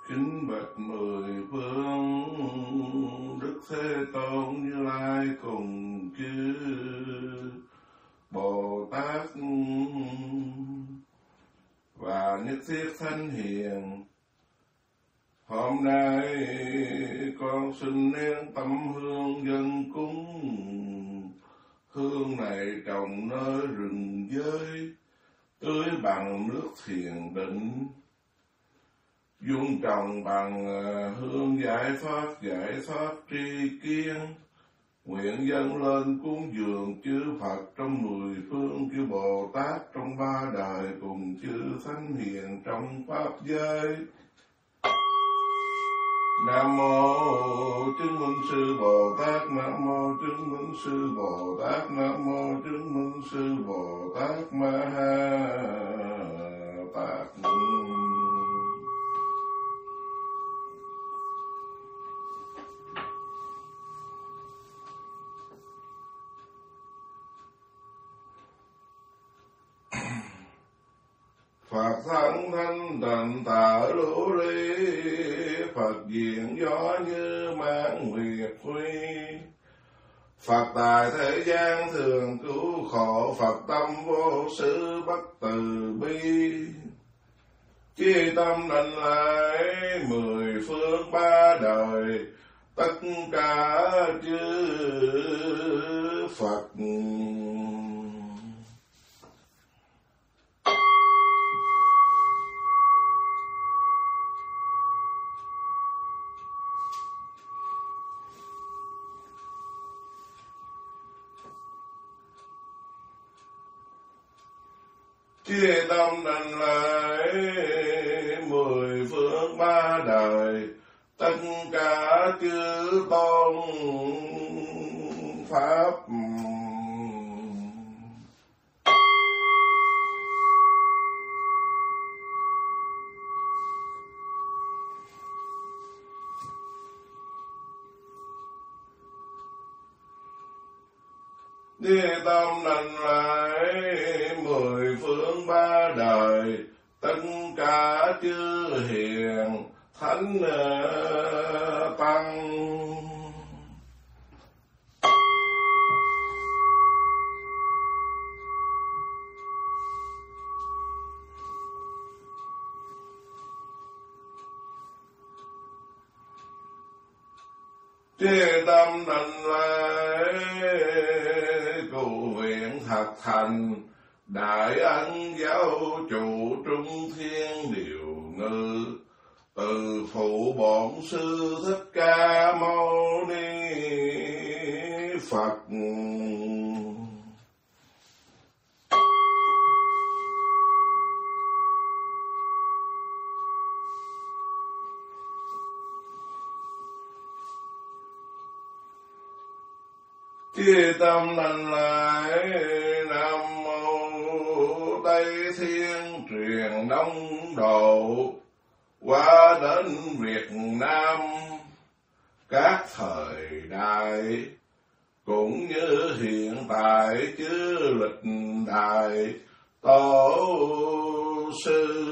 Kính bạch mười phương Đức Thế Tôn Như Lai cùng chư Bồ Tát và nhất thiết thánh hiền. Hôm nay con xin nén tâm hương dân cúng. Hương này trồng nơi rừng giới, tưới bằng nước thiền định. Dung trồng bằng hương giải thoát tri kiến. Nguyện dâng lên cúng dường chư Phật trong mười phương, chư Bồ Tát trong ba đời, cùng chư thánh hiền trong pháp giới. Nam mô chứng minh sư Bồ Tát, Nam mô chứng minh sư Bồ Tát, Nam mô chứng minh sư Bồ Tát Ma Ha Tát. Phật thân thanh tịnh tả lũ ly, Phật diện gió như mãn nguyệt huy. Phật tại thế gian thường cứu khổ, Phật tâm vô sự bất từ bi. Chi tâm định lại mười phương ba đời, tất cả chư Phật. Chia tâm định lại mười phương ba đời, tất cả chư tôn pháp. Chia tâm định lại mười phương ba đời, tất cả chư hiền thánh tăng. Chia tâm định lại cầu nguyện thật thành, đại ân giáo chủ trung thiên điều ngự. Từ phụ bổn sư Thích Ca Mâu Ni Phật. Chia tâm định lại Nam mô Tây Thiên truyền Đông độ, qua đến Việt Nam các thời đại, cũng như hiện tại chư lịch đại tổ sư.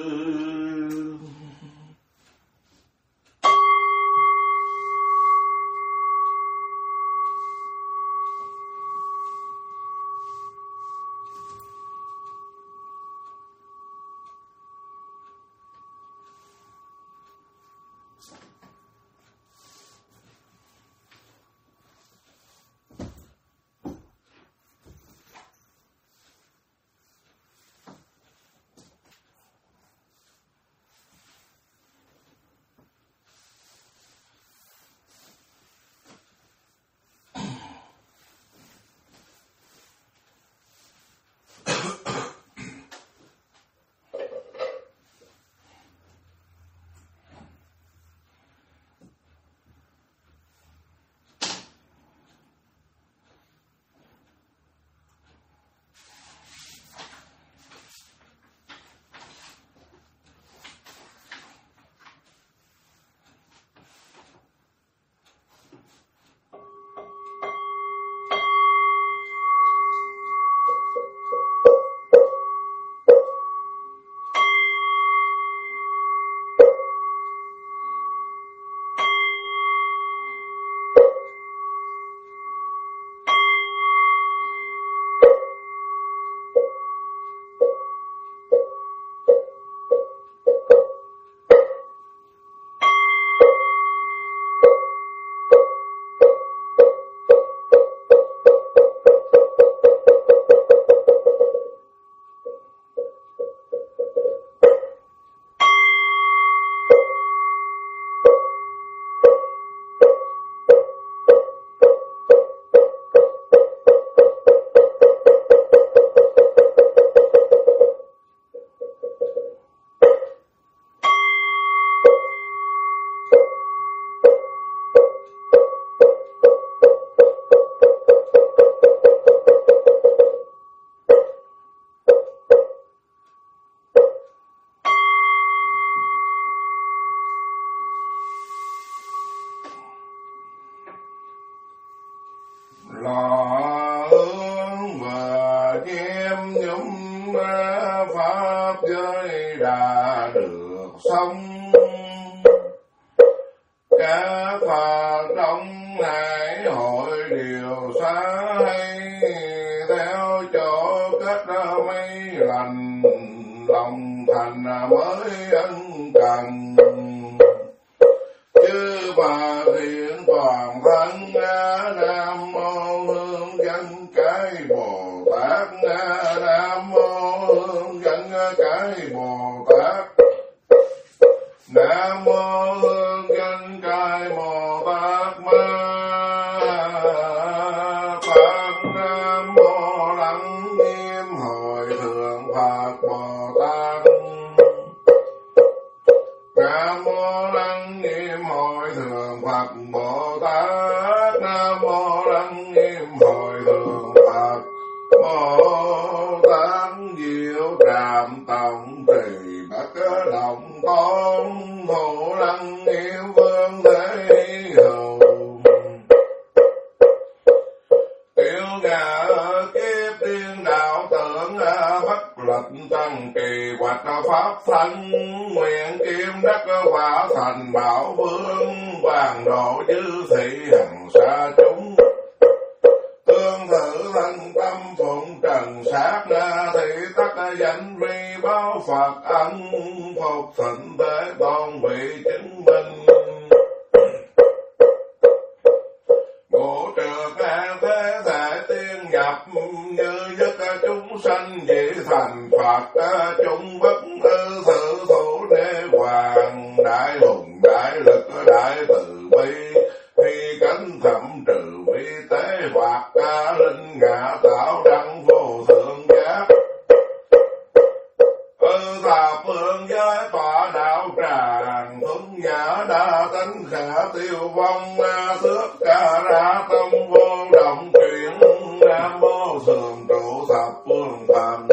lò hương và nhem nhúm pháp giới đã được xong. Các Phật trong hải hội đều xa hay theo chỗ cách mấy lành, lòng thành mới ân cần. Chư bà thiện toàn thân Nam mô Hương Danh Cái Bồ Tát, Nam mô Hương Danh Cái Bồ Tát, Nam mô Hương Danh Cái Bồ Tát Ma Phật, Nam mô Lăng Nghiêm Hội Thượng Phật Bồ Tát, Nam mô Lăng Nghiêm Hội Thượng Phật Bồ Tát, Nam mô Lăng Nghiêm Hội Thượng Phật Bồ Tát. Diệu Trạm Tổng Trì Bất Động Tôn, Thủ Lăng Nghiêm Vương Thế Hầu, Tiêu ngã kiếp tiên đạo tưởng bất lịch tăng kỳ hoạch pháp thanh, nguyện kim đắc quả thành bảo vương, hoàng độ chư thị hằng xa chúng. Tương thử thân tâm phụng trần sát thị tắc danh vi báo Phật ân, phục thịnh thế tôn vị chứng minh. Ngũ trược an thế thể tiên nhập, như giấc chúng sanh dị thành Phật, chúng bất ư thử thủ đế hoàng, đại hùng đại lực đại từ bi, phi cánh thẩm trừ vi tế hoạt, linh ngã tạo đăng vô thượng giác. Thà phương giới tọa đạo tràng, thuấn nhã đa tánh khả tiêu vong, thước ca ra tâm vô động chuyển. Nam mô thường trụ thập phương thần,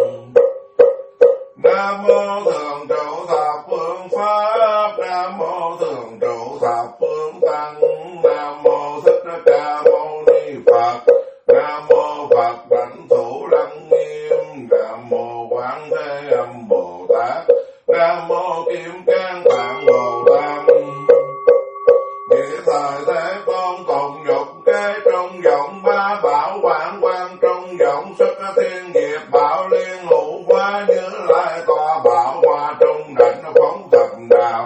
Nam mô thường trụ thập phương pháp, Nam mô thường trụ thập phương tăng, Nam mô Thích Ca Mâu Ni Phật, Nam mô Phật Đảnh Thủ Lăng Nghiêm, Nam mô Quán Thế Âm Bồ Tát, Nam mô Kim Cang Tạng Bồ Tát. Nghĩa thời thế tôn tụng nhục kế trong vọng ba bảo quảng quan, trong vọng sức thiên diệp bảo liên hữu hóa, như lai tòa bảo hoa trung đảnh phóng thập đạo.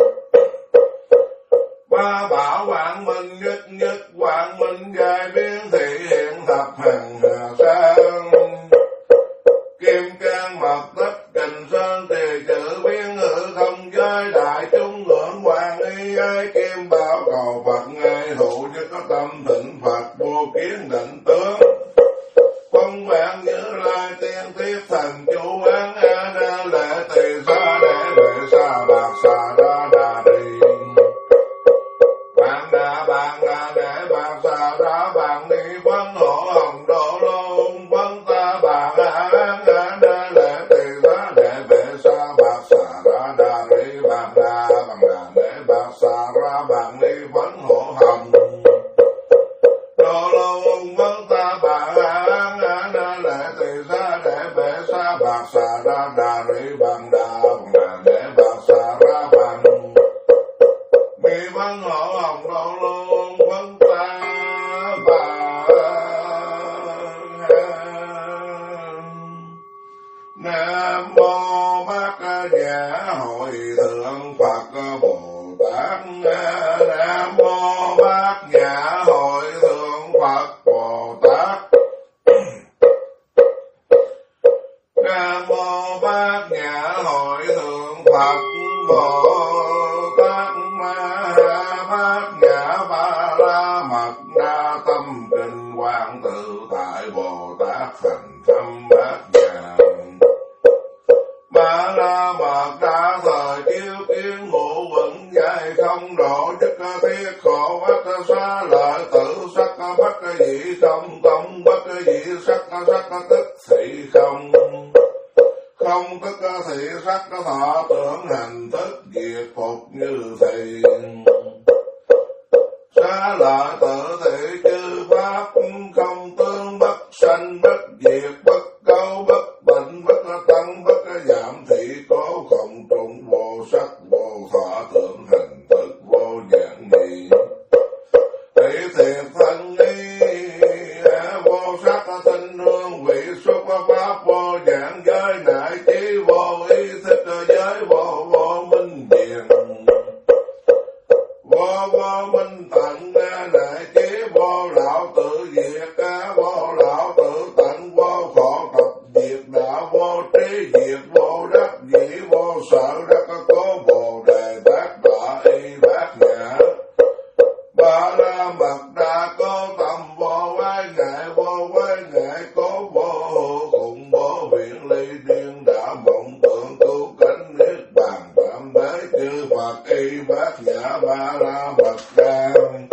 Ba bảo quảng minh nhất nhất quảng minh giai biến thị hiện thập hàng hà sang, kim cang mật tích kình sơn tỳ chữ biến hữu không giới đại chúng ngưỡng hoàng y ái kim bảo cầu Phật ngay thụ cho có tâm thịnh Phật vô kiến định tướng. Phong vạn như lai tiên tiếp thần chủ án a lệ tỳ xa để lệ xa bạc xa đa đà đi. Bạn đà để bạc xa đá bạn đi vấn hộ hồng độ lôn vấn ta bạn án a lệ tỳ xa để bệ xa bạc xa đa đà đi. Bạn đà để bạc xa ra bạn đi vấn hộ hồng độ lôn vấn ta bạn án a lệ tỳ xa để bệ xa bạc xa đa đà đi. Bạn đà để bạc xa ra bạn mi vấn hộ hồng độ lôn vấn ta bà. Nam mô Bát Nhã Hội Thượng Phật Bồ Tát, Nam mô Bát Nhã Hội Thượng Phật Bồ Tát, Nam mô Bát Nhã Hội Thượng Phật Bồ Tát. Bát Nhã Ba La Mật Đa Tâm Kinh Quang Tự Tại Bồ Tát thành tâm Bát Nhã Ba La Mật Đa thời chiếu kiến ngũ vững dài không độ chức thiết khổ bất xá lợi tử sắc bất dị không tâm bất dị sắc tức thị không không tức thị sắc thọ tưởng hành thức diệt phục như thị. Xá lợi tử thị chư pháp vô minh tận đại trí vô lão tự diệt vô lão tự tận vô khổ tập diệt đạo vô trí diệt vô đắc dĩ vô sở đắc cố bồ đề tác đọa y bát nhã ba la mật đa cố tâm vô quái ngại cố vô hữu cùng vô viện ly điên đạo mộng tưởng cứu cánh niết bàn phạm đế chư Phật y bát nhã ba la mật đa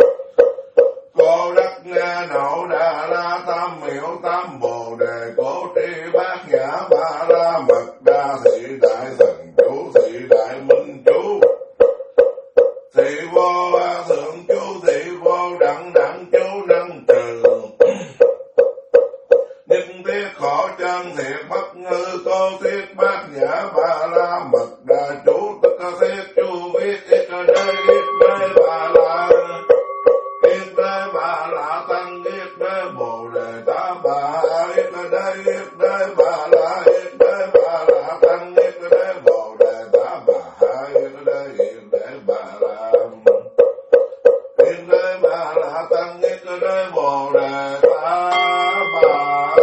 cô đắc nga nổ đà la tam miểu tam bồ đề cố tri bát nhã ba la mật đa thị đại thần chú thị đại minh chú thị vô thượng chú thị vô đẳng chú năng trừ nhất thiết khổ chân thiệt bất ngư cô thiết bát nhã ba la mật đa chú tức thiết chú viết ít đây ba la ít đây ba la tăng ít đây bồ đề tá bà ít đây ba la ít đây ba la tăng ít đây bồ đề tá bà ít đây ba la ít đây ba la tăng ít đây bồ đề tá bà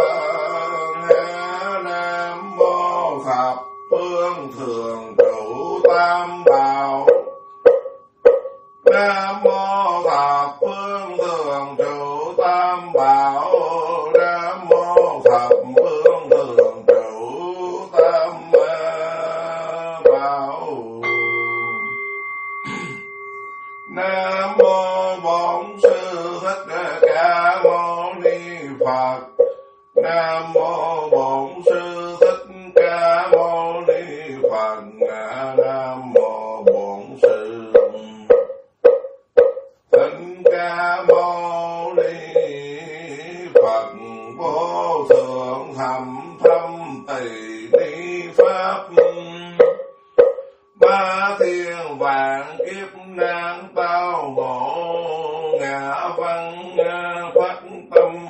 nam mô thập phương thường trụ tam bảo nam mô thập phương thường trụ tam bảo nam mô thập phương thường trụ tam bảo nam mô bổn sư thích ca mâu ni Phật nam mô bổn sư thích ca mâu ni Phật nam mô bổn sư thích ca mâu ni Phật vô thượng thầm thâm tỳ ni pháp ba thiên vạn kiếp nan tao ngộ ngã văn phát tâm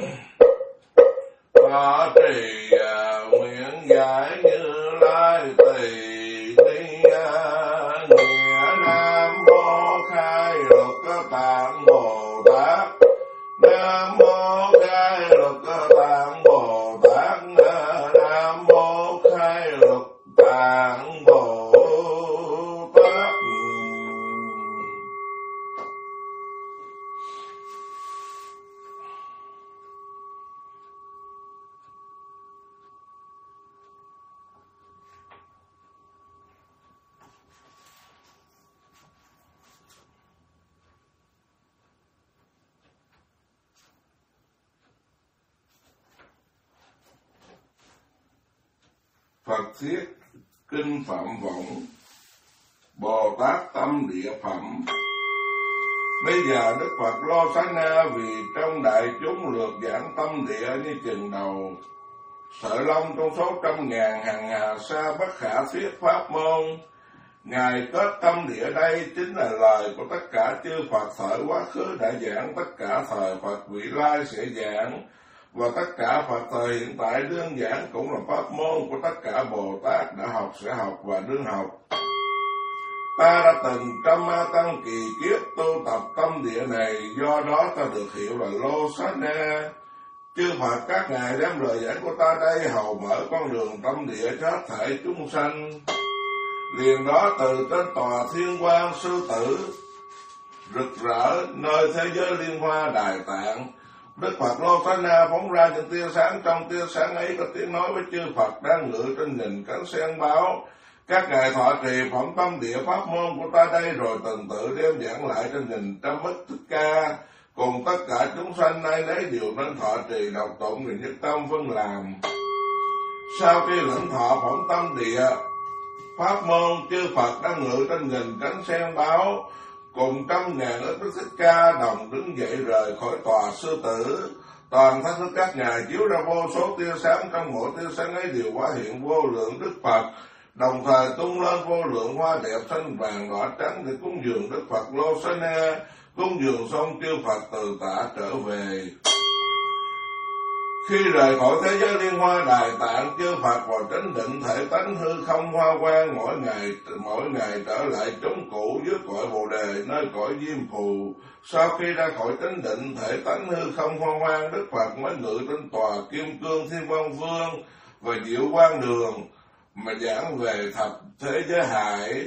thọ trì nguyện giải Như Lai tỳ ni nghĩa nam mô khai luật tạng Bồ Tát nam mô khai luật tạng Bồ Tát nam mô khai luật tạng Bồ Tát. Phật thuyết kinh Phạm Võng Bồ Tát tâm địa phẩm. Bây giờ Đức Phật Lô Xá Na vì trong đại chúng lược giảng tâm địa như chừng đầu sợi lông trong số trăm ngàn hàng hà sa bất khả thuyết pháp môn. Ngài kết tâm địa đây chính là lời của tất cả chư Phật thời quá khứ đã giảng, tất cả thời Phật vị lai sẽ giảng, và tất cả Phật thời hiện tại đương giảng cũng là pháp môn của tất cả Bồ Tát đã học, sẽ học và đương học. Ta đã từng trăm ma tăng kỳ kiếp tu tập tâm địa này, do đó ta được hiệu là Lô Xá Na. Chư Phật các ngài đem lời giảng của ta đây hầu mở con đường tâm địa cho hết thảy chúng sanh. Liền đó từ trên tòa thiên quang sư tử rực rỡ nơi thế giới liên hoa Đài Tạng, Đức Phật Lô Xá Na phóng ra những tia sáng. Trong tia sáng ấy có tiếng nói với chư Phật đang ngự trên nghìn cánh sen báo: các ngài thọ trì phẩm tâm địa pháp môn của ta đây, rồi từng tự đem giảng lại trên nghìn trăm ức Thích Ca, cùng tất cả chúng sanh nay lấy điều nên thọ trì đọc tụng và nhất tâm phân làm. Sau khi lĩnh thọ phẩm tâm địa pháp môn, chư Phật đang ngự trên nghìn cánh sen báo cùng trăm ngàn ức Đức Thích Ca đồng đứng dậy rời khỏi tòa sư tử. Toàn thân thức các ngài chiếu ra vô số tia sáng, trong mỗi tia sáng ấy đều hóa hiện vô lượng Đức Phật, đồng thời tung lên vô lượng hoa đẹp xanh vàng đỏ trắng để cúng dường Đức Phật Lô Xá Na. Cúng dường xong chư Phật từ tạ trở về. Khi rời khỏi thế giới liên hoa Đài Tạng, chư Phật vào chánh định thể tánh hư không hoa quang, mỗi ngày trở lại chốn cũ dưới cội Bồ Đề nơi cõi Diêm Phù. Sau khi ra khỏi chánh định thể tánh hư không hoa quang, Đức Phật mới ngự trên tòa Kim Cương Thiên Văn Vương và Diệu Quang Đường mà giảng về thập thế giới hải.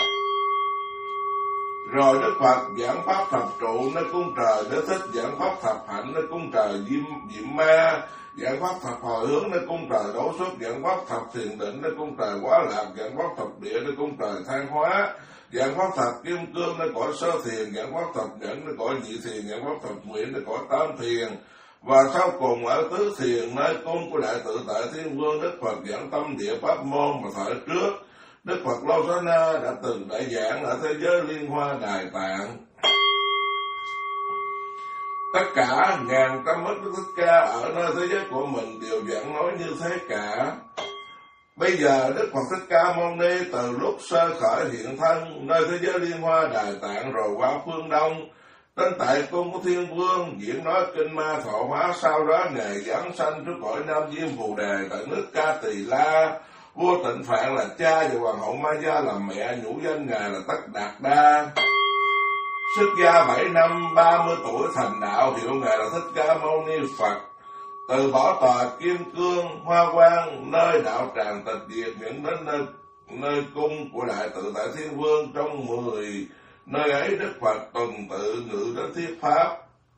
Rồi Đức Phật giảng pháp thập trụ nơi cung trời Đế Thích, giảng pháp thập hạnh nơi cung trời Diệm Ma, giảng pháp thập hồi hướng nơi cung trời Đổ Xuất, giảng pháp thập thiền định nơi cung trời Quá Lạc, giảng pháp thập địa nơi cung trời Than Hóa, giảng pháp thập kim cương nơi cõi Sơ Thiền, giảng pháp thập nhẫn nơi cõi Nhị Thiền, giảng pháp thập nguyện nơi cõi Tam Thiền. Và sau cùng ở Tứ Thiền nơi cung của Đại Tự Tại Thiên Vương, Đức Phật giảng tâm địa pháp môn mà thời trước Đức Phật Lô Xá Na đã từng đại giảng ở thế giới liên hoa Đài Tạng. Tất cả ngàn trăm ức Đức Thích Ca ở nơi thế giới của mình đều giảng nói như thế cả. Bây giờ Đức Phật Thích Ca Mâu Ni từ lúc sơ khởi hiện thân nơi thế giới liên hoa Đài Tạng rồi qua phương Đông, đến tại cung của Thiên Vương diễn nói kinh Ma Thọ Hóa. Sau đó Ngài giảng sanh trước cõi Nam Diêm Phù Đề tại nước Ca Tỳ La. Vua Tịnh Phạn là cha và hoàng hậu Ma Gia là mẹ, nhũ danh Ngài là Tất Đạt Đa. Xuất gia 7 năm, 30 tuổi thành đạo, hiệu Ngài là Thích Ca Mâu Ni Phật. Từ bảo tòa Kim Cương Hoa Quang nơi đạo tràng tịch diệt những đến nơi cung của Đại Tự Tại Thiên Vương, trong 10 nơi ấy Đức Phật tuần tự ngự đến thuyết pháp.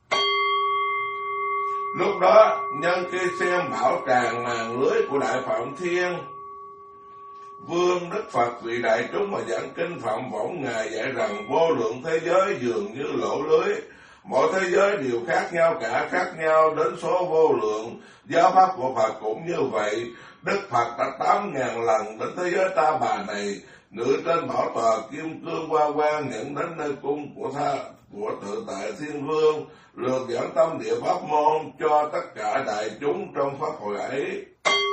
Lúc đó nhân khi xem bảo tràng màn lưới của Đại Phạm Thiên Vương, Đức Phật vì đại chúng mà giảng kinh Phạm Võng, Ngài dạy rằng vô lượng thế giới dường như lỗ lưới, mỗi thế giới đều khác nhau cả, khác nhau đến số vô lượng. Giáo pháp của Phật cũng như vậy. Đức Phật đã 8.000 lần đến thế giới Ta Bà này, ngự trên bảo tòa Kim Cương Hoa Quang, nhận đến nơi cung của Tự Tại Thiên Vương, lược giảng tâm địa pháp môn cho tất cả đại chúng trong pháp hội ấy.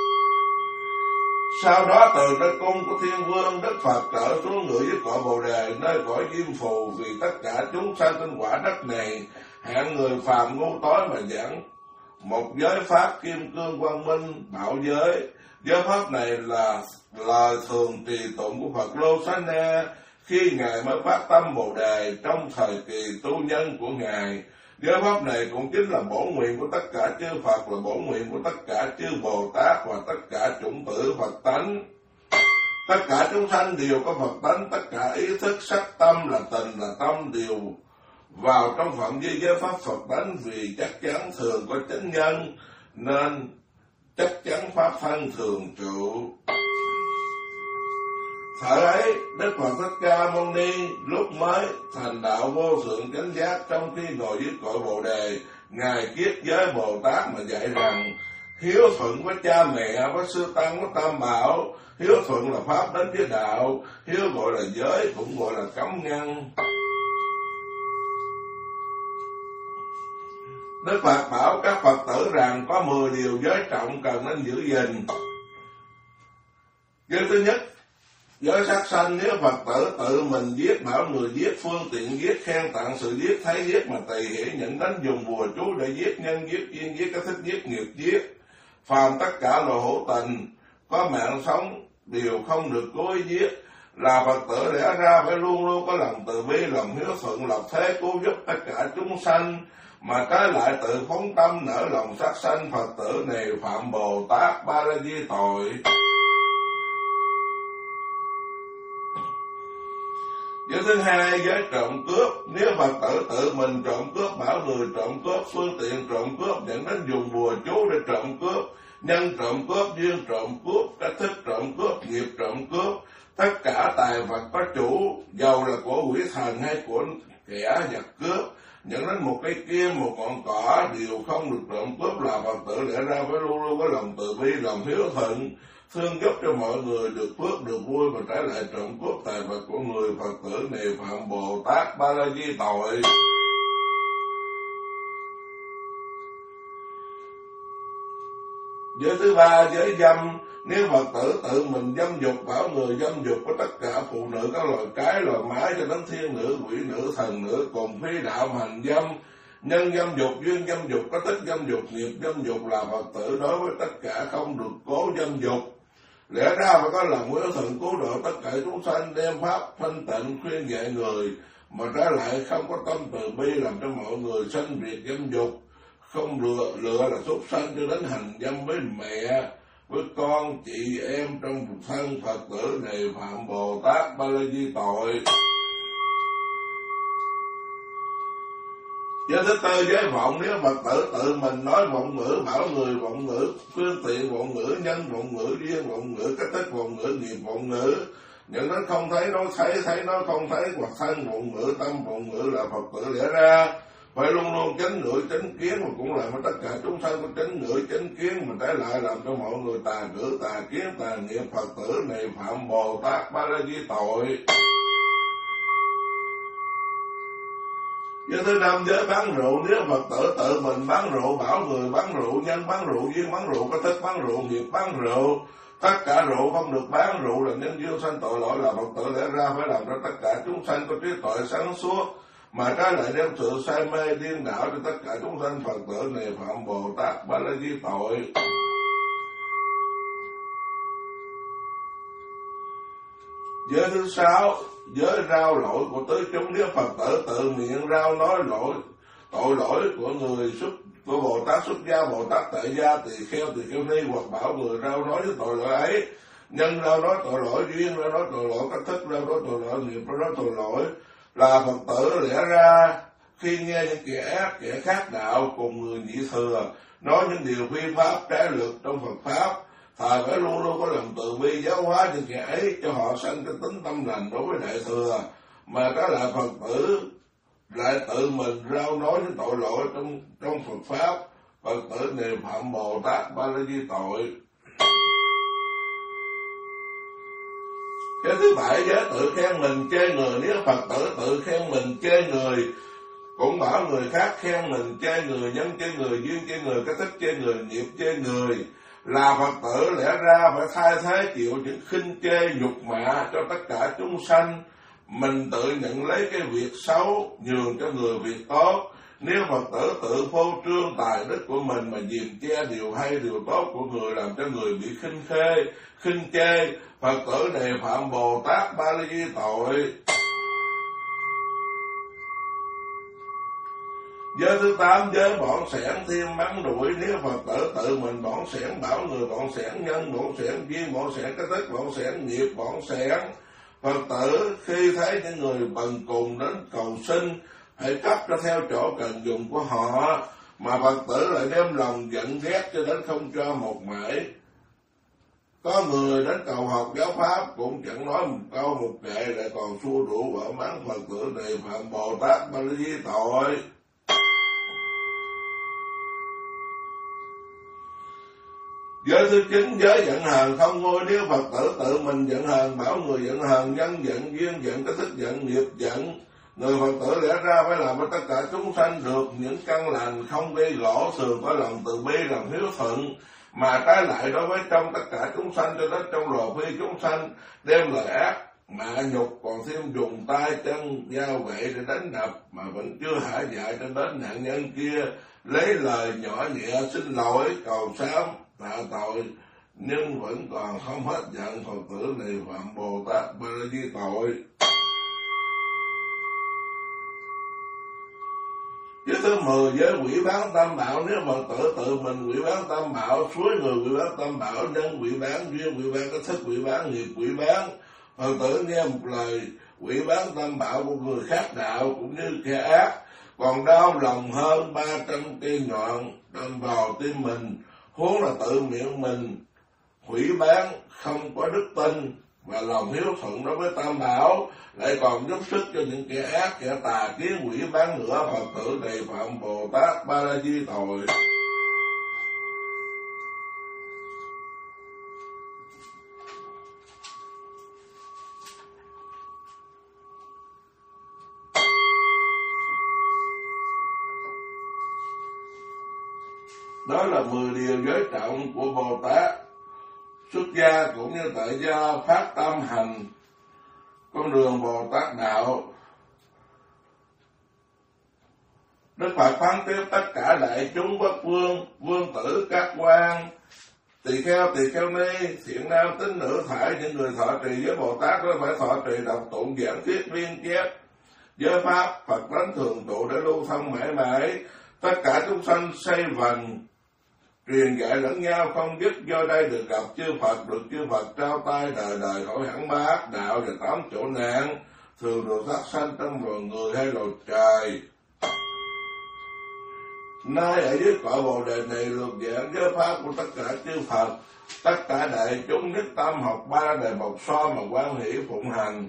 Sau đó từ nơi cung của Thiên Vương, Đức Phật trở xuống ngự với cõi Bồ Đề nơi cõi Diêm Phù, vì tất cả chúng sanh trên quả đất này hạng người phàm ngu tối mà giảng một giới pháp kim cương quang minh bảo giới. Giới pháp này là lời thường trì tụng của Phật Lô Xá Na khi Ngài mới phát tâm Bồ Đề trong thời kỳ tu nhân của Ngài. Giới pháp này cũng chính là bổn nguyện của tất cả chư Phật, là bổn nguyện của tất cả chư Bồ Tát và tất cả chủng tử Phật tánh. Tất cả chúng sanh đều có Phật tánh, tất cả ý thức, sắc tâm là tình là tâm đều vào trong phạm vi giới pháp Phật tánh, vì chắc chắn thường có chánh nhân nên chắc chắn pháp thân thường trụ. Thời ấy Đức Phật Thích Ca Mâu Ni lúc mới thành đạo vô thượng chánh giác, trong khi ngồi dưới cội Bồ Đề, Ngài kiết giới Bồ Tát mà dạy rằng hiếu thuận với cha mẹ, với sư tăng, với tam bảo. Hiếu thuận là pháp đến với đạo, hiếu gọi là giới, cũng gọi là cấm ngăn. Đức Phật bảo các Phật tử rằng có 10 điều giới trọng cần nên giữ gìn. Giới thứ nhất, giới sát sanh. Nếu Phật tử tự mình giết, bảo người giết, phương tiện giết, khen tặng sự giết, thấy giết mà tùy hỷ nhận đánh dùng bùa chú để giết, nhân giết, duyên giết, cái thích giết, nghiệp giết, phàm tất cả loại hữu tình có mạng sống đều không được cố ý giết. Là Phật tử lẽ ra phải luôn luôn có lòng từ bi, lòng hiếu thuận, lập thế cứu giúp tất cả chúng sanh, mà trái lại tự phóng tâm nở lòng sát sanh. Phật tử này phạm Bồ Tát Ba La Di tội. Giới thứ hai, giới trộm cướp. Nếu Phật tử tự mình trộm cướp, bảo người trộm cướp, phương tiện trộm cướp, dẫn đến dùng bùa chú để trộm cướp, nhân trộm cướp, duyên trộm cướp, cách thức trộm cướp, nghiệp trộm cướp, tất cả tài vật có chủ, dầu là của quỷ thần hay của kẻ giặc cướp, dẫn đến một cây kim, một ngọn cỏ đều không được trộm cướp. Là Phật tử lẽ ra phải luôn luôn có lòng từ bi, lòng hiếu thuận, thương giúp cho mọi người được phước, được vui, mà trái lại trộm cướp tài vật của người. Phật tử này phạm Bồ Tát Ba La Di tội. Giới thứ ba, giới dâm. Nếu Phật tử tự mình dâm dục, bảo người dâm dục của tất cả phụ nữ, các loài cái, loài mái cho đến thiên nữ, quỷ nữ, thần nữ cùng phi đạo hành dâm, Nhân dâm dục, duyên dâm dục, có tích dâm dục, nghiệp dâm dục, là Phật tử đối với tất cả không được cố dâm dục. Lẽ ra phải có lòng hiếu thuận cứu độ tất cả chúng sanh, đem pháp thanh tịnh khuyên dạy người, mà trái lại không có tâm từ bi, làm cho mọi người sanh việc dâm dục, không lựa là súc sanh cho đến hành dâm với mẹ, với con, chị em trong thân Phật tử này phạm Bồ Tát Ba La Di tội. Giới thứ tư, giới vọng. Nếu Phật tử tự mình nói vọng ngữ, bảo người vọng ngữ, phương tiện vọng ngữ, nhân vọng ngữ, duyên vọng ngữ, cách thức vọng ngữ, nghiệp vọng ngữ, những nó không thấy nó thấy, thấy nó không thấy, hoặc thân vọng ngữ, tâm vọng ngữ, là Phật tử lẽ ra phải luôn luôn chánh ngữ chánh kiến, mà cũng làm cho tất cả chúng sanh có chánh ngữ chánh kiến, mà trái lại làm cho mọi người tà ngữ tà kiến tà nghiệp. Phật tử này phạm Bồ Tát Ba La Di tội. Giới thứ năm, giới bán rượu. Nếu Phật tử tự mình bán rượu, bảo người bán rượu, nhân bán rượu, duyên bán rượu, có thức bán rượu, nghiệp bán rượu, tất cả rượu không được bán, rượu là nhân duyên sanh tội lỗi, là Phật tử lẽ ra phải làm cho tất cả chúng sanh có trí tuệ sáng suốt, mà trái lại đem sự say mê điên đảo cho tất cả chúng sanh. Phật tử này phạm Bồ Tát Ba La Di tội. Giới thứ sáu, giới rao lỗi của tứ chúng. Nếu Phật tử tự miệng rao nói tội lỗi của người của Bồ Tát xuất gia, Bồ Tát tại gia, tỳ kheo ni, hoặc bảo người rao nói với tội lỗi ấy, nhân rao nói tội lỗi, duyên rao nói tội lỗi, cách thức rao nói tội lỗi, nghiệp rao nói tội lỗi, là Phật tử lẽ ra khi nghe những kẻ ác, kẻ khác đạo cùng người nhị thừa nói những điều phi pháp trái luật trong Phật pháp, thầy phải luôn luôn có lòng từ bi giáo hóa những kẻ ấy, cho họ sanh cái tính tâm lành đối với đại thừa, mà đó là Phật tử lại tự mình rao nói những tội lỗi trong Phật pháp. Phật tử này phạm Bồ Tát Ba La Di tội. Cái thứ bảy, giới tự khen mình chê người. Nếu Phật tử tự khen mình chê người, cũng bảo người khác khen mình chê người, nhân chê người, duyên chê người, cách thức chê người, nghiệp chê người, là Phật tử lẽ ra phải thay thế chịu những khinh chê nhục mạ cho tất cả chúng sanh. Mình tự nhận lấy cái việc xấu nhường cho người việc tốt. Nếu Phật tử tự phô trương tài đức của mình mà diềm che điều hay điều tốt của người, làm cho người bị khinh chê, Phật tử này phạm Bồ Tát Ba La Di tội. Giới thứ tám, giới bỏn sẻn thêm mắng đuổi. Nếu Phật tử tự mình bỏn sẻn, bảo người bỏn sẻn, nhân bỏn sẻn, duyên bỏn sẻn, cách thức bỏn sẻn, nghiệp bỏn sẻn, Phật tử khi thấy những người bần cùng đến cầu xin, hãy cấp cho theo chỗ cần dùng của họ, mà Phật tử lại đem lòng giận ghét cho đến không cho một mảy. Có người đến cầu học giáo pháp cũng chẳng nói một câu một kệ, lại còn xua đuổi vợ mắng. Phật tử này phạm Bồ Tát Ba La Di tội. Giới thứ chín, giới giận hờn không ngôi. Nếu Phật tử tự mình giận hờn, bảo người giận hờn, nhân giận, duyên giận, cách thức giận, nghiệp giận, người Phật tử lẽ ra phải làm cho tất cả chúng sanh được những căn lành, không gây gỗ, thường có lòng từ bi, lòng hiếu thuận, mà trái lại đối với trong tất cả chúng sanh cho đến trong lò phi chúng sanh đem lời ác mạ nhục, còn thêm dùng tay chân dao gậy để đánh đập, mà vẫn chưa hả dại cho đến nạn nhân kia lấy lời nhỏ nhẹ xin lỗi cầu sám tạ tội, nhưng vẫn còn không hết giận. Phật tử này phạm Bồ Tát Ba La Di tội. Giới thứ 10, giới quỷ bán tam bảo. Nếu Phật tử tự mình quỷ bán tam bảo, suối người quỷ bán tam bảo, nhân quỷ bán, duyên quỷ bán, cách thức quỷ bán, nghiệp quỷ bán, Phật tử nghe một lời quỷ bán tam bảo của người khác đạo cũng như kẻ ác, còn đau lòng hơn 300 cây nhọn đâm vào tim mình, huống là tự miệng mình hủy bán, không có đức tin và lòng hiếu thuận đối với tam bảo, lại còn giúp sức cho những kẻ ác, kẻ tà kiến quỷ bán nữa. Phật tử này phạm Bồ Tát Ba La Di tội. Đó là 10 điều giới trọng của Bồ Tát xuất gia cũng như tại gia phát tâm hành con đường Bồ Tát đạo. Đức Phật phán tiếp: tất cả đại chúng quốc vương, vương tử, các quan, tỳ kheo ni, thiện nam tín nữ, phải những người thọ trì với Bồ Tát đó phải thọ trì đọc tụng giảng thuyết viên chép giới pháp Phật tánh thường trụ để lưu thông mãi mãi. Tất cả chúng sanh xây vần truyền dạy lẫn nhau không dứt, do đây được gặp chư Phật, được chư Phật trao tay đời đời khỏi hẳn ba ác đạo và 8 chỗ nạn, thường được thác sanh trong loài người hay loài trời. Nay ở dưới cội Bồ Đề này lược giảng giới pháp của tất cả chư Phật, tất cả đại chúng nhất tâm học ba đề bộc so mà quan hỷ phụng hành.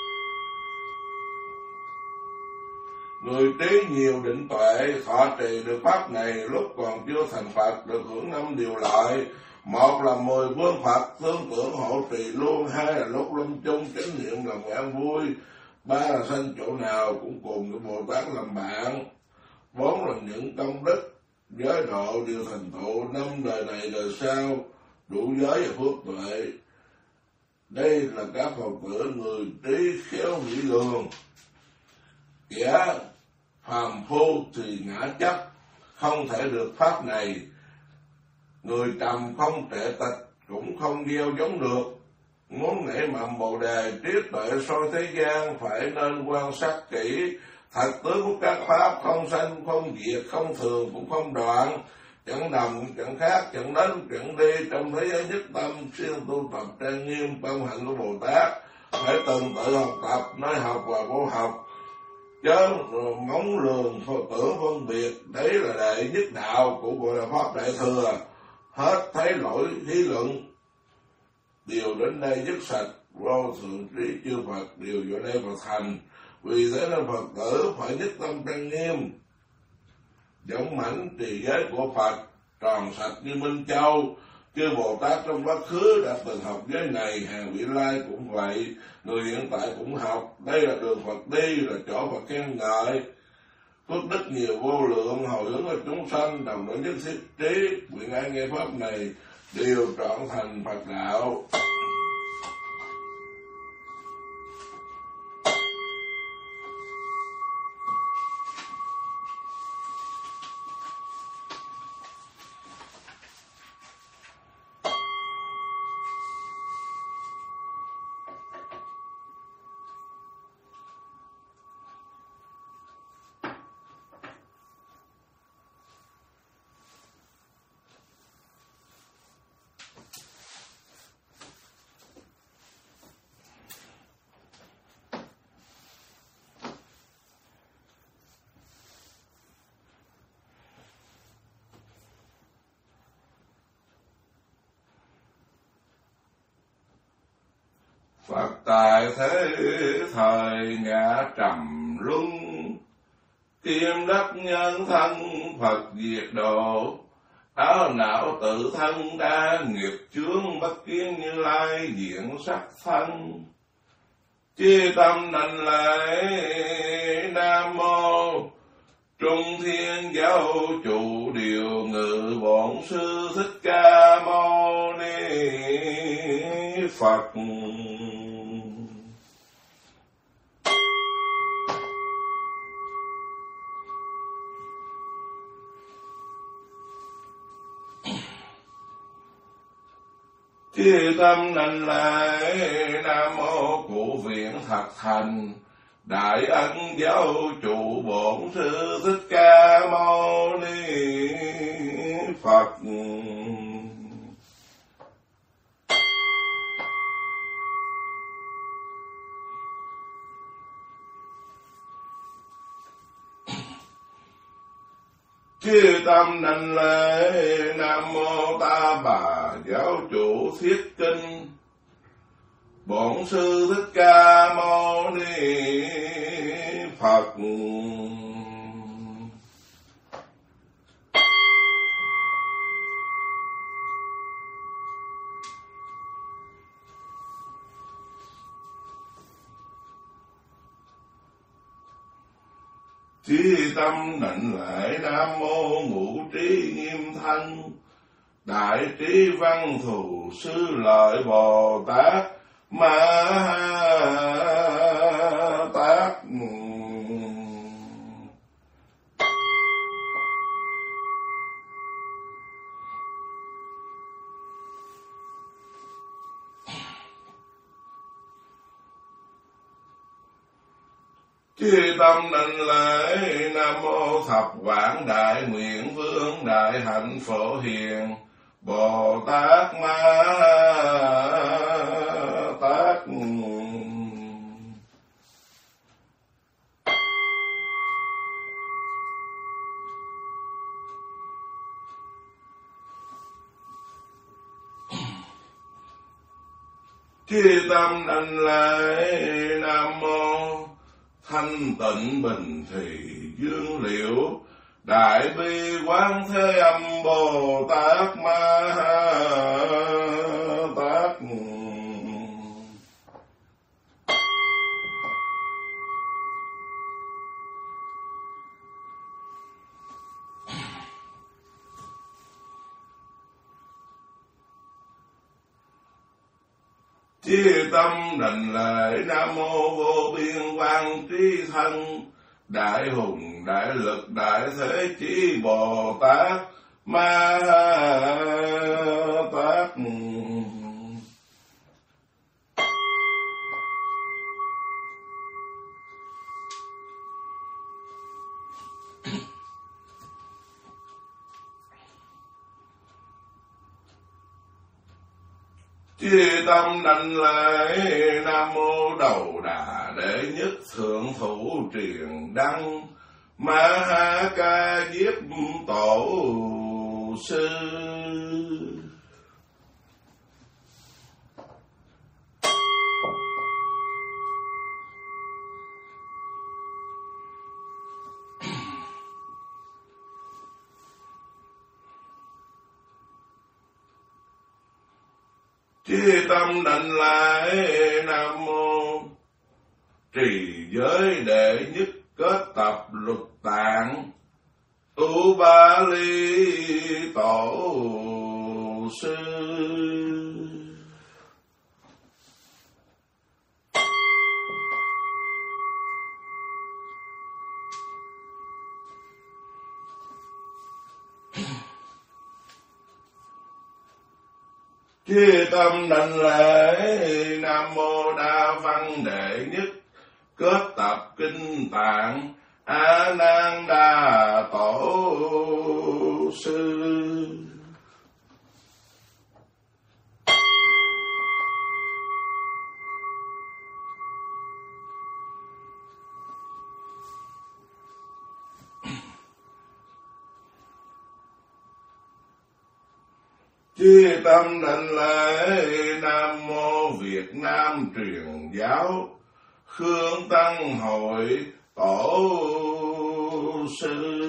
Người trí nhiều định tuệ thọ trì được pháp này lúc còn chưa thành Phật được hưởng 5 điều lợi. Một là 10 vương Phật tương tưởng hộ trì luôn, hai là lúc lâm chung chánh niệm lòng an vui, ba là sanh chỗ nào cũng cùng với Bồ Tát làm bạn, bốn là những công đức giới độ đều thành tựu 5 đời này đời sau, đủ giới và phước tuệ. Đây là các Phật tử người trí khéo nghĩ lường. Kẻ phàm phu thì ngã chấp, không thể được pháp này. Người trầm không trệ tịch, cũng không gieo giống được. Muốn nảy mầm Bồ Đề, trí tuệ soi thế gian, phải nên quan sát kỹ. Thật tướng của các pháp không sanh, không diệt, không thường, cũng không đoạn. Chẳng đồng, chẳng khác, chẳng đến, chẳng đi. Trong thế giới nhất tâm, siêng tu tập trang nghiêm, công hạnh của Bồ Tát. Phải từng tự học tập, nơi học và vô học. Chớ móng lường tưởng phân biệt, đấy là đệ nhất đạo của gọi là pháp đại thừa. Hết thấy lỗi thí luận, điều đến đây dứt sạch, vô thượng trí chư Phật đều do đây mà thành. Vì thế nên Phật tử phải nhất tâm trang nghiêm, giống mãnh trì giới của Phật, tròn sạch như Minh Châu. Chư Bồ Tát trong quá khứ đã từng học giới này, hàng vị lai cũng vậy, người hiện tại cũng học. Đây là đường Phật đi, là chỗ Phật khen ngợi. Phước đức nhiều vô lượng, hồi hướng ở chúng sanh, đồng đội nhất thiết trí, nguyện ai nghe pháp này đều trọn thành Phật đạo. Phật tại thế thời ngã trầm luân, kim đất nhân thân Phật diệt độ. Áo não tự thân đa nghiệp chướng, bất kiến Như Lai diện sắc thân. Chi tâm đảnh lễ Nam Mô Trung Thiên Giáo Chủ Điều Ngự Bổn Sư Thích Ca Mâu Ni Phật. Chi tâm đảnh lễ Nam Mô Cụ Viện Thật Thành Đại Ân Giáo Chủ Bổn Sư Thích Ca Mâu Ni Phật. Chi tâm đảnh lễ Nam Mô Ta Bà Giáo Chủ Thiết Kinh Bổn Sư Thích Ca Mâu Ni Phật. Chi tâm đảnh lễ Nam Mô Ngũ Trí Nghiêm Thanh Đại Trí Văn Thù Sư Lợi Bồ Tát Ma Tát. Chư tâm đảnh lễ Nam mô Thập Quảng Đại Nguyện Vương Đại Hạnh Phổ Hiền Bồ Tát Ma Tát. Chư tâm đảnh lễ Nam mô Thanh Tịnh Bình Thùy Dương Liễu Đại Bi Quán Thế Âm Bồ Tát Ma Tát. Chư tâm đảnh lễ Nam mô Vô Biên Quang Trí Thân Đại Hùng Đại Lực Đại Thế Chí Bồ Tát Ma Tát. Chư tâm đảnh lễ Nam mô Đầu Đà Đệ Nhất Thượng Thủ Truyền Đăng Ma Ha Ca Diếp Tổ Sư. Chư tâm đảnh lễ Nam mô Trì Giới Đệ Nhất Kết Tập Lục Tạng Ubali Tổ Sư. Chư tâm đảnh lễ Nam mô Đa Văn Đệ Nhất Kết Tập Kinh Tạng A Nan Đà Tổ Sư. Chư tâm đảnh lễ Nam mô Việt Nam Truyền Giáo Khương Tăng Hội Tổ Sư.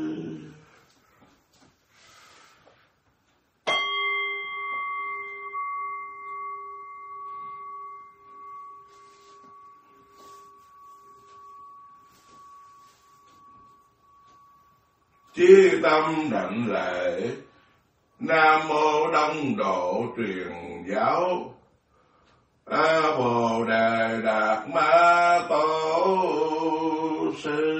Chư tâm đảnh lễ Nam mô Đông Độ Truyền Giáo A Bồ Đề Đạt Ma Tổ Sư.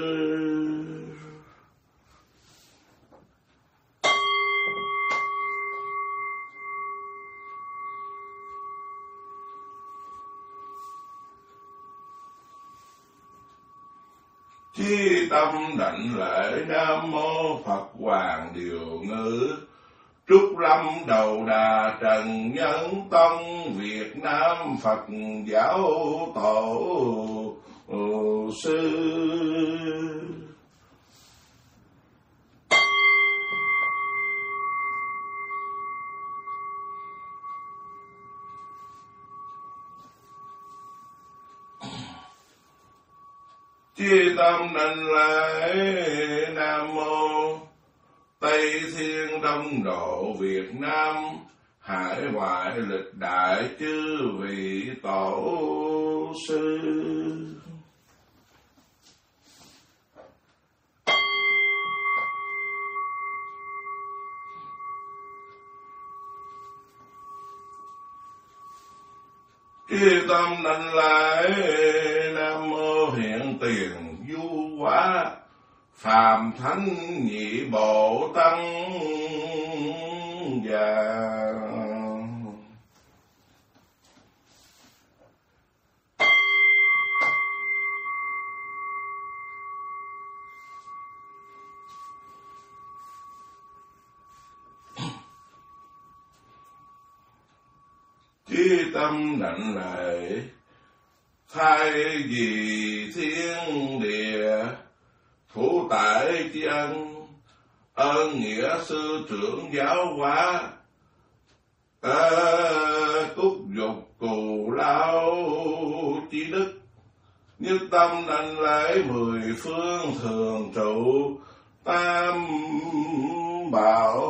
Chí tâm đảnh lễ Nam mô Phật Hoàng Điều Ngữ Trúc Lâm Đầu Đà Trần Nhân Tông Việt Nam Phật Giáo Tổ Sư. Chư tâm đảnh lễ Nam mô Tây Thiên Đông Độ Việt Nam Hải ngoại lịch đại chư vị tổ sư. Chư tâm đảnh lễ Nam mô Hiện Tiền Du Hóa Phàm Thánh Nhị Bộ Tăng Già. Chí tâm đảnh lễ thay vì thiên địa, thủ tại tri ân ơn nghĩa sư trưởng giáo hóa, túc dục cù lao chi đức. Nhất tâm đảnh lễ mười phương thường trụ tam bảo.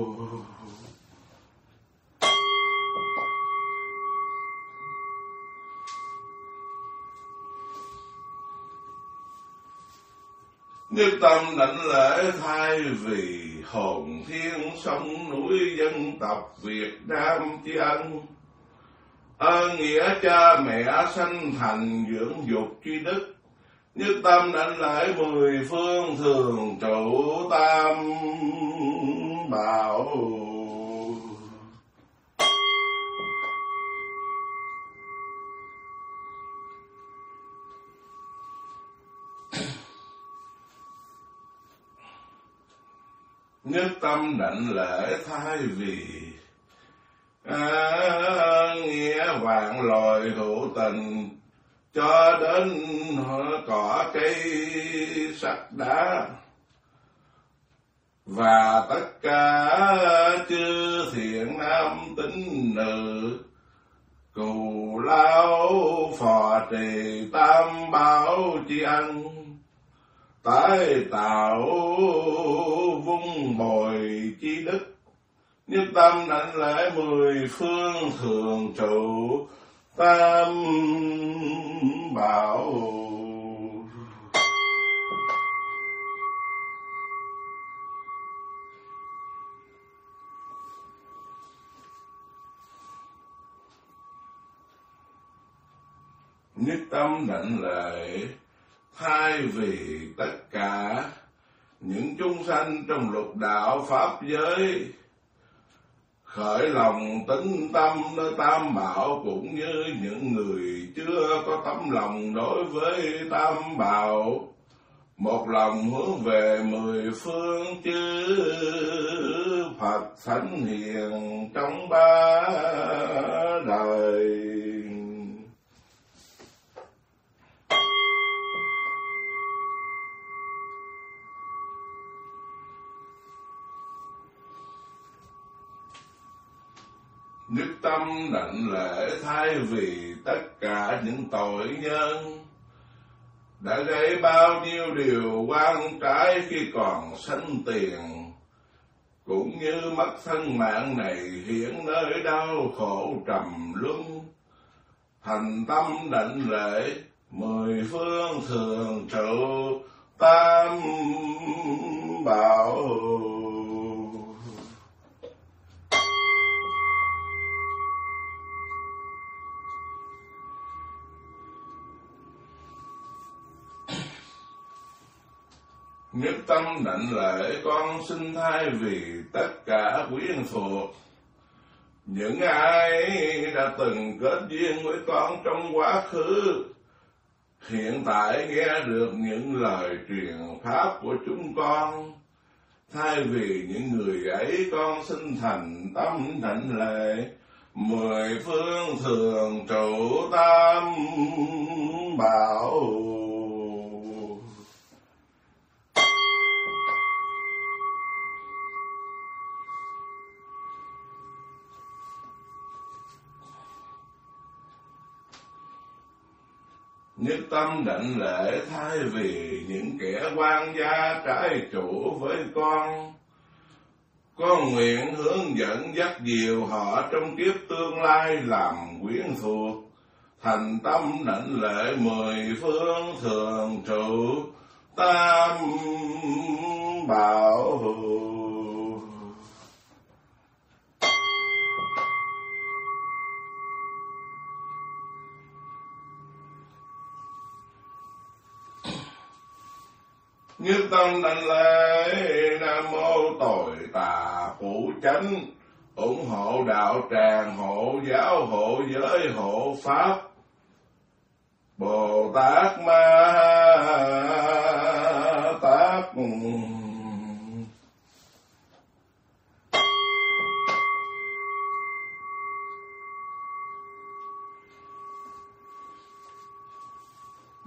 Nhất tâm đảnh lễ thay vì hồn thiên sông núi dân tộc Việt Nam tri ân ơn nghĩa cha mẹ sanh thành dưỡng dục tri đức. Nhất tâm đảnh lễ mười phương thường trụ tam bảo. Nhất tâm đảnh lễ thay vì nghĩa vạn loài hữu tình, cho đến cỏ cây sắt đá, và tất cả chư thiện nam tín nữ, cù lao phò trì tam bảo tri ân, tái tạo vun bồi chi đức. Nhất tâm đảnh lễ mười phương thường trụ tam bảo. Nhất tâm đảnh lễ thay vì tất cả những chúng sanh trong lục đạo pháp giới, khởi lòng tín tâm nơi tam bảo, cũng như những người chưa có tấm lòng đối với tam bảo, một lòng hướng về mười phương chư Phật thánh hiền trong ba đời. Nhất tâm đảnh lễ thay vì tất cả những tội nhân đã gây bao nhiêu điều oan trái khi còn sanh tiền, cũng như mất thân mạng này hiện nơi đau khổ trầm luân, thành tâm đảnh lễ mười phương thường trụ tam bảo. Nhất tâm đảnh lễ con xin thay vì tất cả quyến thuộc, những ai đã từng kết duyên với con trong quá khứ, hiện tại nghe được những lời truyền pháp của chúng con. Thay vì những người ấy, con xin thành tâm đảnh lễ mười phương thường trụ tam bảo. Nhất tâm đảnh lễ thay vì những kẻ quan gia trái chủ với con nguyện hướng dẫn dắt dìu họ trong kiếp tương lai làm quyến thuộc, thành tâm đảnh lễ mười phương thường trụ tam bảo. Nhất tâm đảnh lễ Nam mô tội tà phủ chánh, ủng hộ đạo tràng, hộ giáo, hộ giới, hộ pháp, Bồ Tát Ma Tát.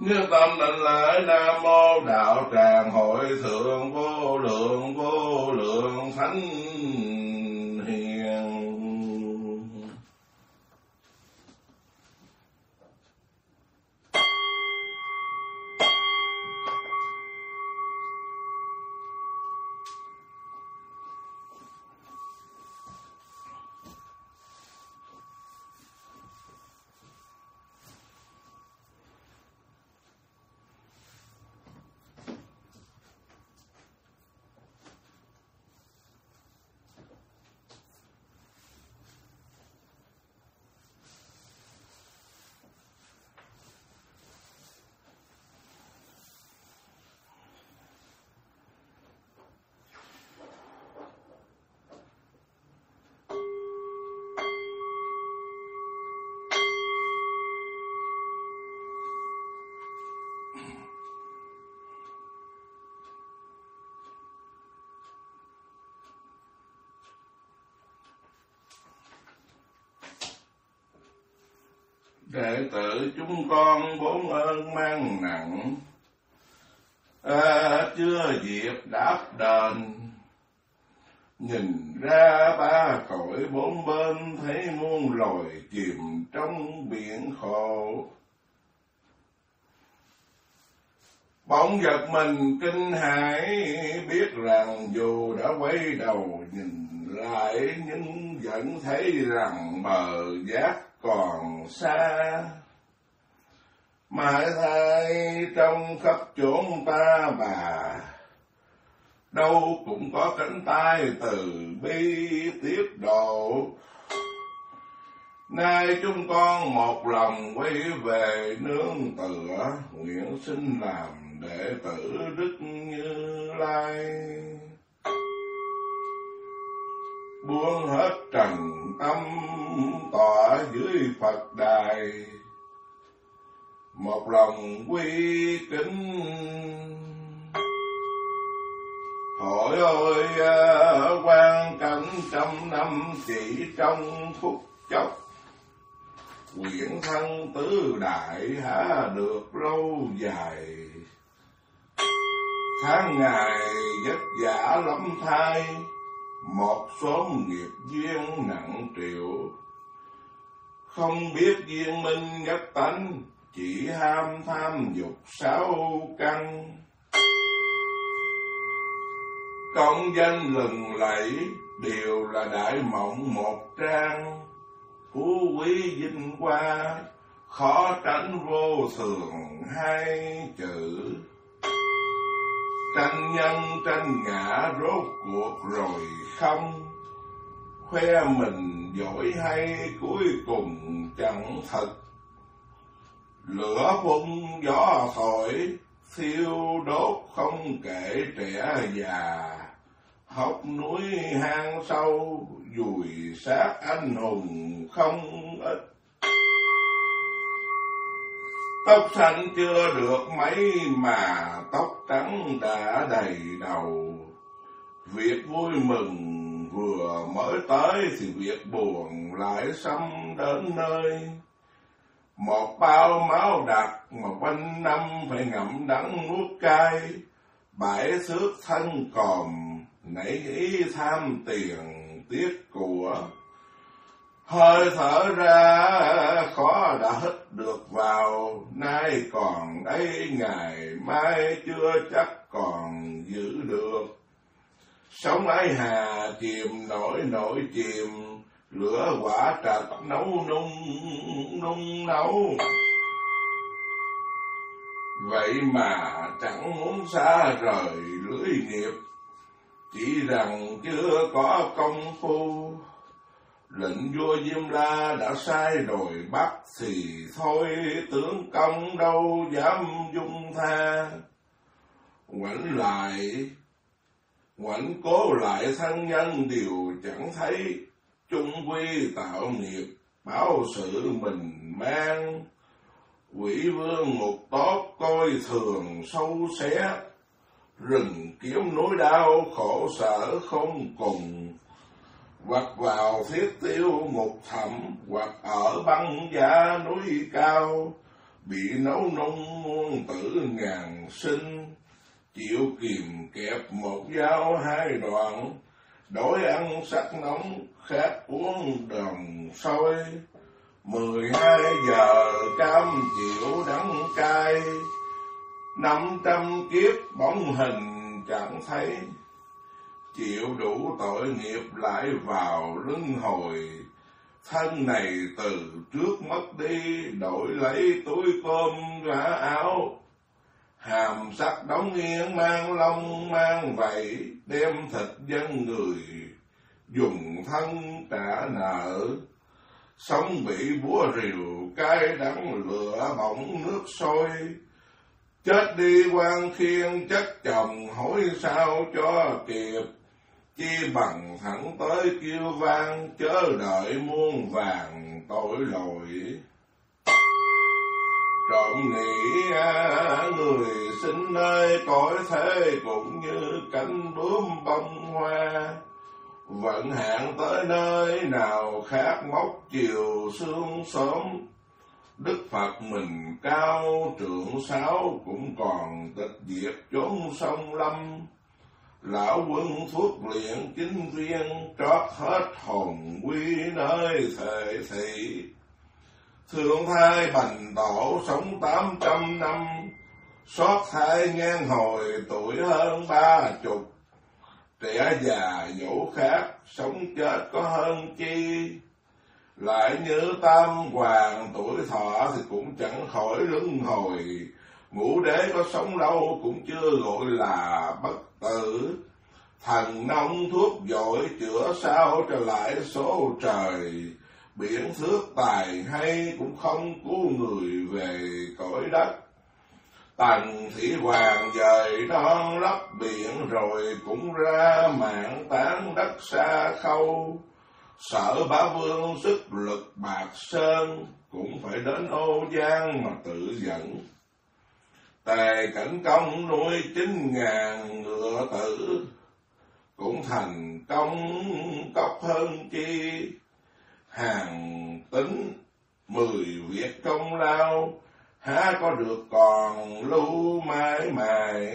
Như tâm định lại Nam Mô Đạo Tràng Hội Thượng vô lượng thánh hiền. Đệ tử chúng con bốn ơn mang nặng, chưa dịp đáp đền. Nhìn ra ba cõi bốn bên, thấy muôn loài chìm trong biển khổ. Bỗng giật mình kinh hãi, biết rằng dù đã quay đầu nhìn lại, nhưng vẫn thấy rằng bờ giác còn xa. Mãi thay trong khắp chốn ta bà, đâu cũng có cánh tay từ bi tiếp độ. Nay chúng con một lòng quay về nương tựa, nguyện xin làm đệ tử Đức Như Lai. Buông hết trần tâm tọa dưới Phật đài, một lòng quy kính. Hỏi ơi quan cảnh trăm năm chỉ trong phút chốc, quyển thân tứ đại há được lâu dài. Tháng ngày vất vả lắm thay, một số nghiệp duyên nặng triệu. Không biết duyên minh nhất tánh, chỉ ham tham dục sáu căn. Công danh lừng lẫy đều là đại mộng một trang. Phú quý vinh hoa khó tránh vô thường hai chữ. Tranh nhân tranh ngã rốt cuộc rồi không, khoe mình giỏi hay cuối cùng chẳng thật. Lửa phun gió thổi, thiêu đốt không kể trẻ già. Hốc núi hang sâu, dùi xác anh hùng không ít. Tóc xanh chưa được mấy mà tóc trắng đã đầy đầu. Việc vui mừng vừa mới tới thì việc buồn lại xâm đến nơi. Một bao máu đặc mà quanh năm phải ngậm đắng nuốt cay. Bãi xước thân còm, nảy ý tham tiền tiếc của. Hơi thở ra khó đã hít được vào, nay còn đây ngày mai chưa chắc còn giữ được. Sống ấy hà chìm nổi chìm, lửa quả trật nấu nung nấu. Vậy mà chẳng muốn xa rời lưới nghiệp, chỉ rằng chưa có công phu. Lệnh vua Diêm La đã sai đòi bắt, thì thôi tướng công đâu dám dung tha. Ngoảnh cố lại thân nhân đều chẳng thấy, chung quy tạo nghiệp báo sự mình mang. Quỷ vương ngục tốt coi thường sâu xé, rừng kiếm núi đau khổ sở không cùng. Hoặc vào thiết tiêu ngục thẳm, hoặc ở băng giá núi cao, bị nấu nung muôn tử ngàn sinh, chịu kìm kẹp một dao hai đoạn, đói ăn sắc nóng khát uống đồng sôi. 12 giờ cam chịu đắng cay, 500 kiếp bóng hình chẳng thấy, chịu đủ tội nghiệp lại vào luân hồi. Thân này từ trước mất đi, đổi lấy túi cơm vá áo, hàm sắc đóng nghiêng mang lông mang vảy, đem thịt dân người dùng thân trả nợ. Sống bị búa rìu cay đắng lửa bỏng nước sôi, chết đi quan khiên chất chồng hối sao cho kịp. Chi bằng thẳng tới kêu vang, chớ đợi muôn vàng tội lỗi. Trộm nghĩ người sinh nơi cõi thế, cũng như cánh bướm bông hoa. Vận hạn tới nơi nào khác mốc chiều sương sớm. Đức Phật mình cao trượng sáu, cũng còn tịch diệt chốn sông lâm. Lão quân thuốc luyện chính viên, trót hết hồn quy nơi thể thị. Thượng thai bành tổ sống 800 năm, xót thai ngang hồi tuổi hơn 30. Trẻ già dỗ khác, sống chết có hơn chi. Lại như Tam Hoàng tuổi thọ thì cũng chẳng khỏi luân hồi. Ngũ đế có sống lâu cũng chưa gọi là bất tử. Thần nông thuốc dội chữa sao trở lại số trời. Biển thước tài hay cũng không cứu người về cõi đất. Tần Thủy Hoàng dời non lấp biển, rồi cũng ra mạng tán đất xa khâu. Sợ Bá Vương sức lực bạc sơn, cũng phải đến Ô Giang mà tự dẫn. Tề Cảnh Công nuôi 9.000 ngựa tử, cũng thành công cốc hơn chi. Hàng Tính 10 việc công lao, há có được còn lưu mãi mãi.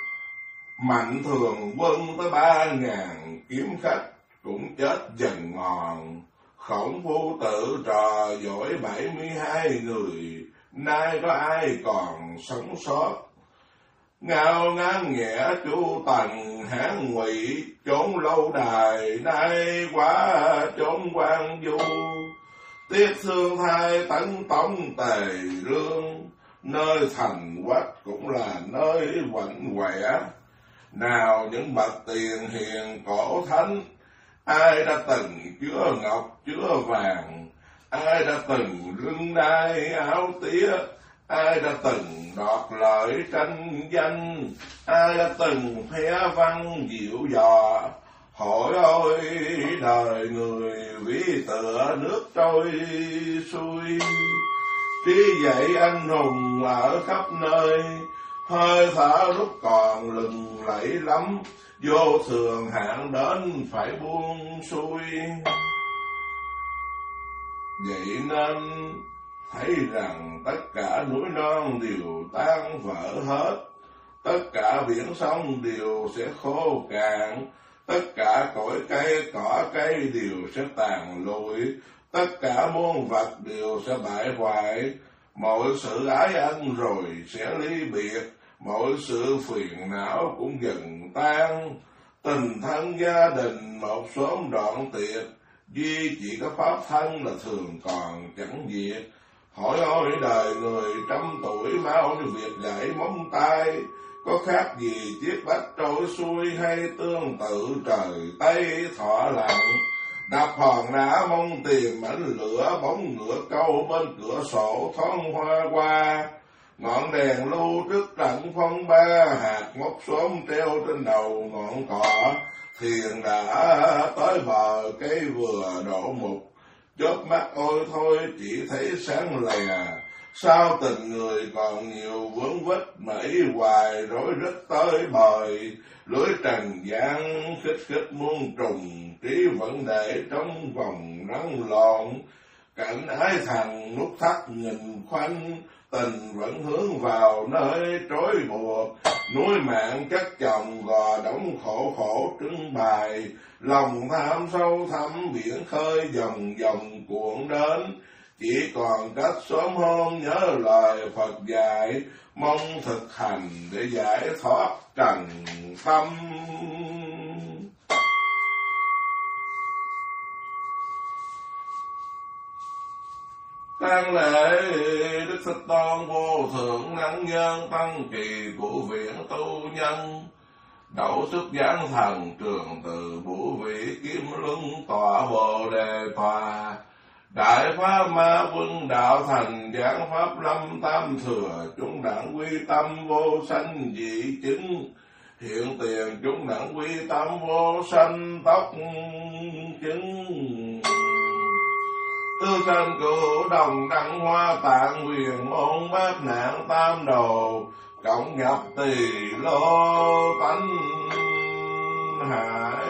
Mạnh Thường Quân tới 3.000 kiếm khách, cũng chết dần mòn. Khổng Phu Tự trò giỏi 72 người, nay có ai còn sống sót. Ngao Ngán Nghĩa Chu Tần Hán Ngụy, chốn lâu đài nay quá chốn quan du. Tiếc thương thai Tấn Tống Tề Lương, nơi thành quách cũng là nơi quạnh quẻ. Nào những bậc tiền hiền cổ thánh, ai đã từng chứa ngọc chứa vàng, ai đã từng lưng đai áo tía, ai đã từng đoạt lợi tranh danh, ai đã từng phé văn diệu dò. Hỏi ôi đời người ví tựa nước trôi xuôi. Trí dậy anh hùng ở khắp nơi, hơi thở lúc còn lừng lẫy lắm. Vô thường hạn đến phải buông xuôi. Vậy nên thấy rằng tất cả núi non đều tan vỡ hết, tất cả biển sông đều sẽ khô cạn, tất cả cội cây cỏ cây đều sẽ tàn lụi, tất cả muôn vật đều sẽ bại hoại. Mọi sự ái ân rồi sẽ ly biệt, mọi sự phiền não cũng dần tan. Tình thân gia đình một sớm đoạn tuyệt, duy chỉ có pháp thân là thường còn chẳng diệt. Hỏi ôi đời người 100 tuổi mau như việc gãy móng tay, có khác gì chiếc bách trôi xuôi hay tương tự trời Tây thọ lặng. Đạp hòn đá mong tìm ánh lửa, bóng ngựa câu bên cửa sổ thoáng hoa qua. Ngọn đèn lưu trước trận phong ba, hạt ngốc xóm treo trên đầu ngọn cỏ. Thuyền đã tới bờ cây vừa đổ mục, chớp mắt ôi thôi chỉ thấy sáng lè. Sao tình người còn nhiều vướng vết, mẩy hoài rối rít tới bời. Lưới trần gian khích khích muôn trùng, trí vẫn để trong vòng nắng lòn. Cảnh ái thằng nút thắt nghìn khoanh, tình vẫn hướng vào nơi trói buộc. Núi mạng chất chồng gò đóng khổ khổ trưng bày, lòng tham sâu thẳm biển khơi dòng dòng cuộn đến. Chỉ còn cách sớm hôm nhớ lời Phật dạy, mong thực hành để giải thoát trần tâm. Tang lễ Đức Thích Tôn vô thượng năng nhân, tăng kỳ của viện tu nhân. Đậu xuất giảng thần trường từ vũ vị, kim luân tọa bồ đề tòa. Đại pháp ma quân đạo thành, giảng pháp lâm tam thừa. Chúng đẳng quy tâm vô sanh dị chứng, hiện tiền chúng đẳng quy tâm vô sanh tóc chứng. Tư sanh cửu đồng đăng hoa tạng, huyền môn bát nạn tam đồ. Cộng nhập tỳ lô tánh hải.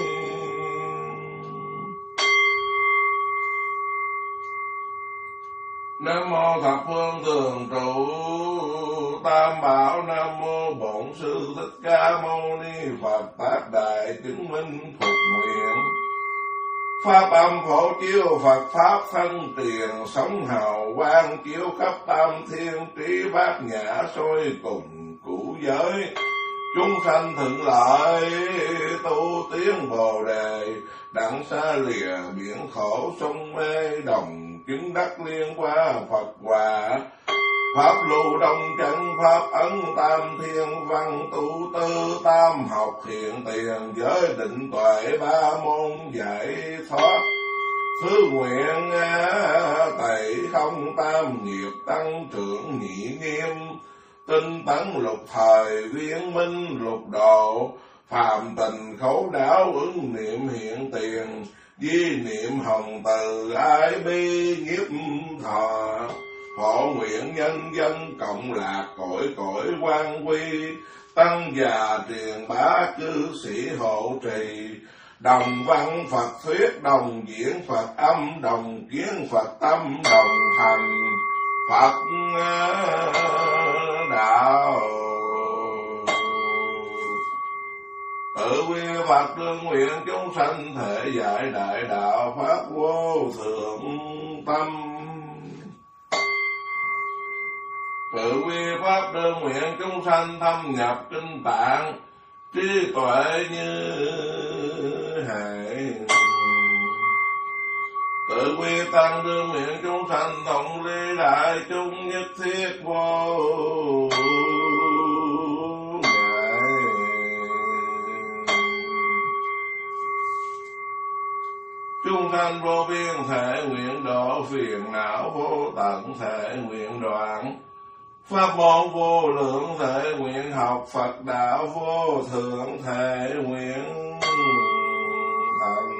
Nam mô thập phương thường trụ tam bảo. Nam mô bổn sư Thích Ca Mâu Ni Phật. Tác đại chứng minh phục nguyện, pháp âm phổ chiếu Phật pháp thân tiền. Sống hào quang chiếu khắp tam thiên, trí bát nhã soi cùng cũ giới. Chúng sanh thượng lợi tu tiến bồ đề, đặng xa lìa biển khổ sông mê đồng. Chứng đắc liên qua Phật quả, pháp lưu đông chân pháp ấn tam thiên văn. Tu tư tam học hiện tiền, giới định tuệ ba môn giải thoát. Thứ nguyện tẩy không tam nghiệp, tăng trưởng nhị nghiêm. Tinh tấn lục thời, viên minh lục độ. Phàm tình khấu đáo, ứng niệm hiện tiền. Di niệm hồng từ, ái bi nhiếp thọ. Hộ nguyện nhân dân cộng lạc, cõi cõi quan quy. Tăng già truyền bá, cư sĩ hộ trì. Đồng văn Phật thuyết, đồng diễn Phật âm. Đồng kiến Phật tâm, đồng thành Phật đạo. Tự quy Phật đương nguyện, chúng sanh thể giải đại đạo. Pháp vô thượng tâm. Tự quy Pháp đương nguyện, chúng sanh thâm nhập kinh tạng. Trí tuệ như hệ. Tự quy Tăng đương nguyện, chúng sanh thống lý đại chúng. Nhất thiết vô ngại. Chúng sanh vô biên thể nguyện độ, phiền não vô tận thể nguyện đoạn. Pháp môn vô lượng thể nguyện học, Phật đạo vô thượng thể nguyện thành.